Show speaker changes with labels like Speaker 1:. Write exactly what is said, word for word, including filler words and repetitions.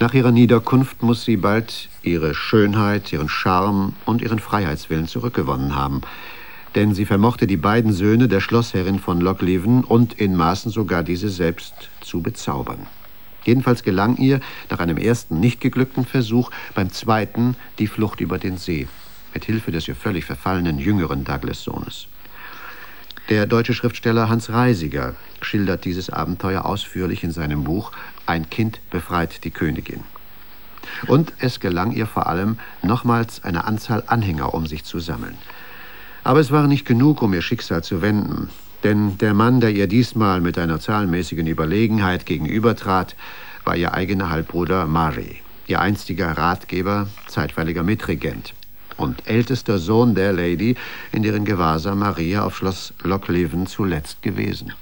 Speaker 1: Nach ihrer Niederkunft muss sie bald ihre Schönheit, ihren Charme und ihren Freiheitswillen zurückgewonnen haben. Denn sie vermochte die beiden Söhne der Schlossherrin von Lochleven und in Maßen sogar diese selbst zu bezaubern. Jedenfalls gelang ihr, nach einem ersten nicht geglückten Versuch, beim zweiten die Flucht über den See, mit Hilfe des ihr völlig verfallenen jüngeren Douglas-Sohnes. Der deutsche Schriftsteller Hans Reisiger schildert dieses Abenteuer ausführlich in seinem Buch »Ein Kind befreit die Königin«. Und es gelang ihr vor allem, nochmals eine Anzahl Anhänger um sich zu sammeln. Aber es war nicht genug, um ihr Schicksal zu wenden. Denn der Mann, der ihr diesmal mit einer zahlenmäßigen Überlegenheit gegenübertrat, war ihr eigener Halbbruder Murray, ihr einstiger Ratgeber, zeitweiliger Mitregent und ältester Sohn der Lady, in deren Gewahrsam Maria auf Schloss Lochleven zuletzt gewesen.